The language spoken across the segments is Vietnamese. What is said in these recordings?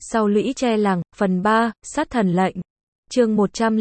Sau lũy tre làng, phần 3, sát thần lệnh. Chương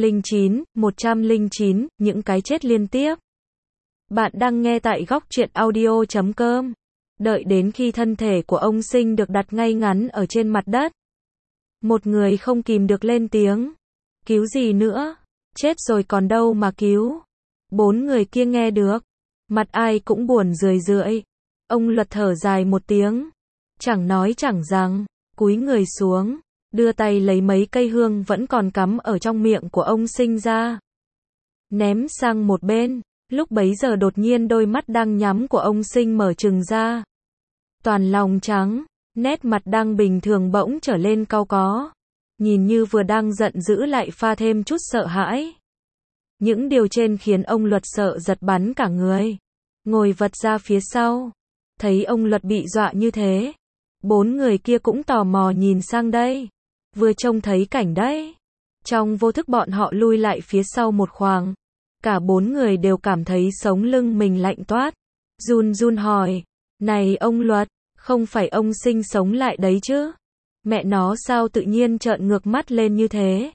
109, những cái chết liên tiếp. Bạn đang nghe tại góc truyện audio.com. Đợi đến khi thân thể của ông Sinh được đặt ngay ngắn ở trên mặt đất, một người không kìm được lên tiếng. Cứu gì nữa? Chết rồi còn đâu mà cứu. Bốn người kia nghe được, mặt ai cũng buồn rười rượi. Ông Luật thở dài một tiếng, chẳng nói chẳng rằng, cúi người xuống, đưa tay lấy mấy cây hương vẫn còn cắm ở trong miệng của ông Sinh ra, ném sang một bên. Lúc bấy giờ đột nhiên đôi mắt đang nhắm của ông Sinh mở trừng ra. Toàn lòng trắng, nét mặt đang bình thường bỗng trở lên cau có, nhìn như vừa đang giận dữ lại pha thêm chút sợ hãi. Những điều trên khiến ông Luật sợ giật bắn cả người, ngồi vật ra phía sau. Thấy ông Luật bị dọa như thế, bốn người kia cũng tò mò nhìn sang đây, vừa trông thấy cảnh đấy. Trong vô thức bọn họ lui lại phía sau một khoảng. Cả bốn người đều cảm thấy sống lưng mình lạnh toát. Run run hỏi, này ông Luật, không phải ông Sinh sống lại đấy chứ? Mẹ nó sao tự nhiên trợn ngược mắt lên như thế?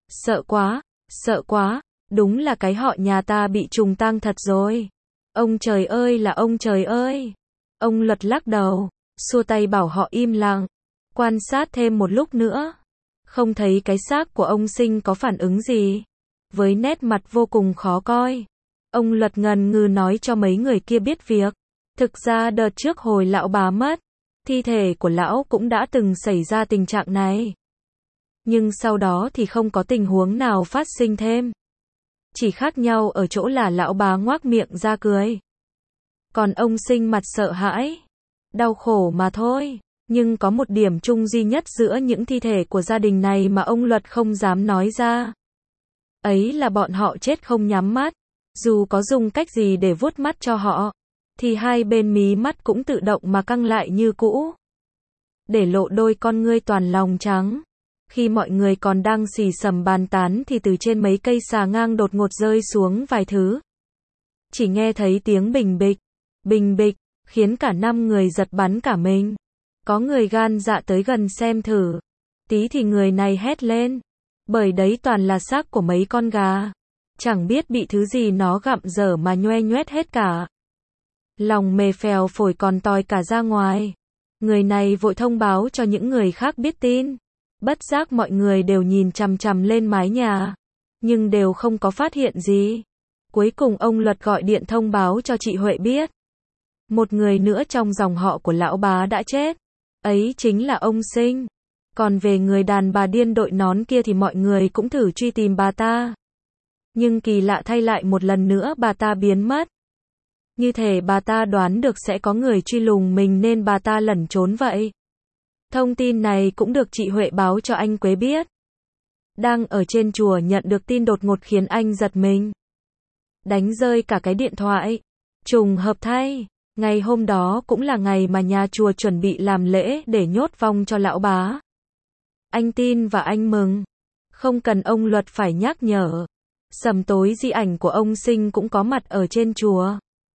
Sợ quá, đúng là cái họ nhà ta bị trùng tang thật rồi. Ông trời ơi là ông trời ơi. Ông Luật lắc đầu, xua tay bảo họ im lặng, quan sát thêm một lúc nữa. Không thấy cái xác của ông Sinh có phản ứng gì. Với nét mặt vô cùng khó coi, ông Luật ngần ngừ nói cho mấy người kia biết việc. Thực ra đợt trước hồi lão bá mất, thi thể của lão cũng đã từng xảy ra tình trạng này. Nhưng sau đó thì không có tình huống nào phát sinh thêm. Chỉ khác nhau ở chỗ là lão bá ngoác miệng ra cười, còn ông Sinh mặt sợ hãi, đau khổ mà thôi. Nhưng có một điểm chung duy nhất giữa những thi thể của gia đình này mà ông Luật không dám nói ra. Ấy là bọn họ chết không nhắm mắt. Dù có dùng cách gì để vuốt mắt cho họ, thì hai bên mí mắt cũng tự động mà căng lại như cũ, để lộ đôi con ngươi toàn lòng trắng. Khi mọi người còn đang xì xầm bàn tán thì từ trên mấy cây xà ngang đột ngột rơi xuống vài thứ. Chỉ nghe thấy tiếng bình bịch, khiến cả năm người giật bắn cả mình. Có người gan dạ tới gần xem thử. Tí thì người này hét lên, bởi đấy toàn là xác của mấy con gà. Chẳng biết bị thứ gì nó gặm dở mà nhoe nhoét hết cả. Lòng mề phèo phổi còn tòi cả ra ngoài. Người này vội thông báo cho những người khác biết tin. Bất giác mọi người đều nhìn chằm chằm lên mái nhà, nhưng đều không có phát hiện gì. Cuối cùng ông Luật gọi điện thông báo cho chị Huệ biết. Một người nữa trong dòng họ của lão bá đã chết. Ấy chính là ông Sinh. Còn về người đàn bà điên đội nón kia thì mọi người cũng thử truy tìm bà ta. Nhưng kỳ lạ thay lại một lần nữa bà ta biến mất. Như thể bà ta đoán được sẽ có người truy lùng mình nên bà ta lẩn trốn vậy. Thông tin này cũng được chị Huệ báo cho anh Quế biết. Đang ở trên chùa nhận được tin đột ngột khiến anh giật mình, đánh rơi cả cái điện thoại. Trùng hợp thay, ngày hôm đó cũng là ngày mà nhà chùa chuẩn bị làm lễ để nhốt vong cho lão bá. Anh tin và anh mừng. Không cần ông Luật phải nhắc nhở. Sầm tối di ảnh của ông Sinh cũng có mặt ở trên chùa.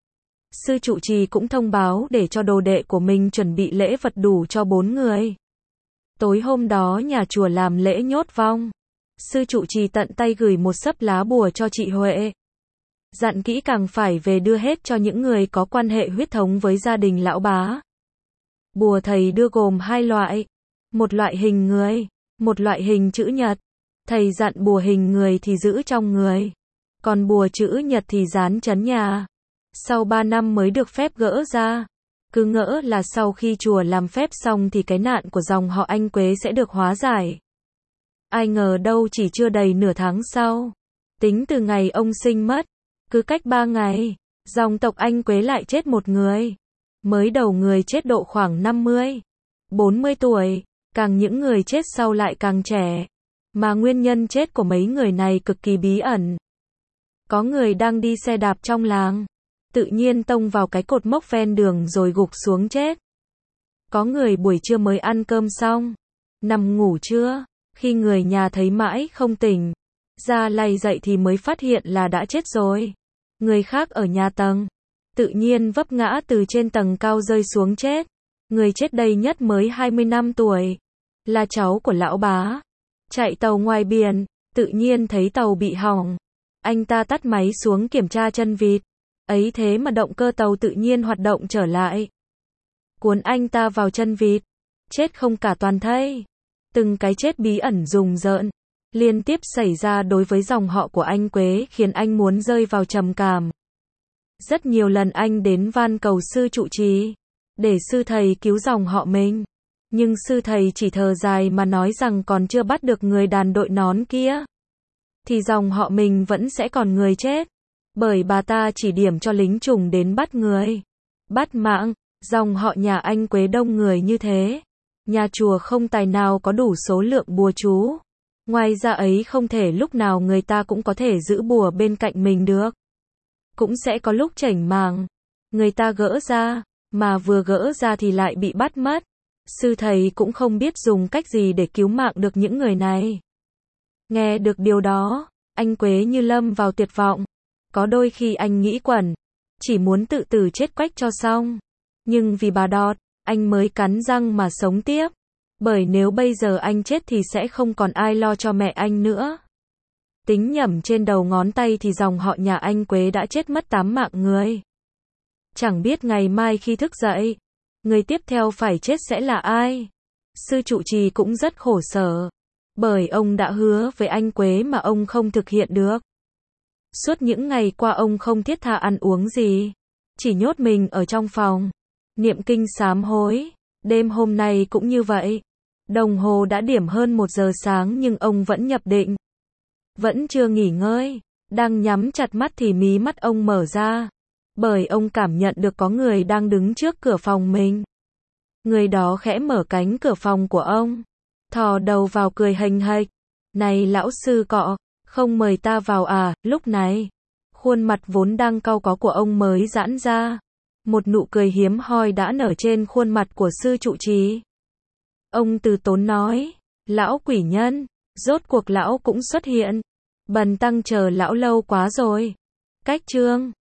Sư trụ trì cũng thông báo để cho đồ đệ của mình chuẩn bị lễ vật đủ cho 4 người. Tối hôm đó nhà chùa làm lễ nhốt vong. Sư trụ trì tận tay gửi một xấp lá bùa cho chị Huệ. Dặn kỹ càng phải về đưa hết cho những người có quan hệ huyết thống với gia đình lão bá. Bùa thầy đưa gồm 2 loại. Một loại hình người, một loại hình chữ nhật. Thầy dặn bùa hình người thì giữ trong người, còn bùa chữ nhật thì dán trấn nhà. Sau 3 năm mới được phép gỡ ra. Cứ ngỡ là sau khi chùa làm phép xong thì cái nạn của dòng họ anh Quế sẽ được hóa giải. Ai ngờ đâu chỉ chưa đầy nửa tháng sau, tính từ ngày ông Sinh mất, cứ cách 3 ngày, dòng tộc anh Quế lại chết một người. Mới đầu người chết độ khoảng 50, 40 tuổi, càng những người chết sau lại càng trẻ. Mà nguyên nhân chết của mấy người này cực kỳ bí ẩn. Có người đang đi xe đạp trong làng, tự nhiên tông vào cái cột mốc ven đường rồi gục xuống chết. Có người buổi trưa mới ăn cơm xong, nằm ngủ trưa, khi người nhà thấy mãi không tỉnh, ra lay dậy thì mới phát hiện là đã chết rồi. Người khác ở nhà tầng, tự nhiên vấp ngã từ trên tầng cao rơi xuống chết. Người chết đây nhất mới 20 năm tuổi. là cháu của lão bá. Chạy tàu ngoài biển, tự nhiên thấy tàu bị hỏng. Anh ta tắt máy xuống kiểm tra chân vịt. Ấy thế mà động cơ tàu tự nhiên hoạt động trở lại. Cuốn anh ta vào chân vịt. Chết không cả toàn thây. Từng cái chết bí ẩn rùng rợn liên tiếp xảy ra đối với dòng họ của anh Quế khiến anh muốn rơi vào trầm cảm. Rất nhiều lần anh đến van cầu sư trụ trì để sư thầy cứu dòng họ mình. Nhưng sư thầy chỉ thở dài mà nói rằng còn chưa bắt được người đàn đội nón kia thì dòng họ mình vẫn sẽ còn người chết. Bởi bà ta chỉ điểm cho lính trùng đến bắt người. Bắt mạng, dòng họ nhà anh Quế đông người như thế. Nhà chùa không tài nào có đủ số lượng bùa chú. Ngoài ra ấy không thể lúc nào người ta cũng có thể giữ bùa bên cạnh mình được. Cũng sẽ có lúc chảnh màng. Người ta gỡ ra, mà vừa gỡ ra thì lại bị bắt mất. Sư thầy cũng không biết dùng cách gì để cứu mạng được những người này. Nghe được điều đó, anh Quế như lâm vào tuyệt vọng. Có đôi khi anh nghĩ quẩn, chỉ muốn tự tử chết quách cho xong. Nhưng vì bà Đọt, anh mới cắn răng mà sống tiếp. Bởi nếu bây giờ anh chết thì sẽ không còn ai lo cho mẹ anh nữa. Tính nhẩm trên đầu ngón tay thì dòng họ nhà anh Quế đã chết mất 8 mạng người. Chẳng biết ngày mai khi thức dậy, người tiếp theo phải chết sẽ là ai. Sư trụ trì cũng rất khổ sở. Bởi ông đã hứa với anh Quế mà ông không thực hiện được. Suốt những ngày qua ông không thiết tha ăn uống gì. Chỉ nhốt mình ở trong phòng. Niệm kinh sám hối. Đêm hôm nay cũng như vậy. Đồng hồ đã điểm hơn 1 giờ sáng nhưng ông vẫn nhập định. Vẫn chưa nghỉ ngơi. Đang nhắm chặt mắt thì mí mắt ông mở ra. Bởi ông cảm nhận được có người đang đứng trước cửa phòng mình. Người đó khẽ mở cánh cửa phòng của ông. Thò đầu vào cười hềnh hệch. Này lão sư cọ, không mời ta vào à? Lúc này, khuôn mặt vốn đang cau có của ông mới giãn ra. Một nụ cười hiếm hoi đã nở trên khuôn mặt của sư trụ trì. Ông từ tốn nói, lão quỷ nhân, rốt cuộc lão cũng xuất hiện. Bần tăng chờ lão lâu quá rồi. Cách chương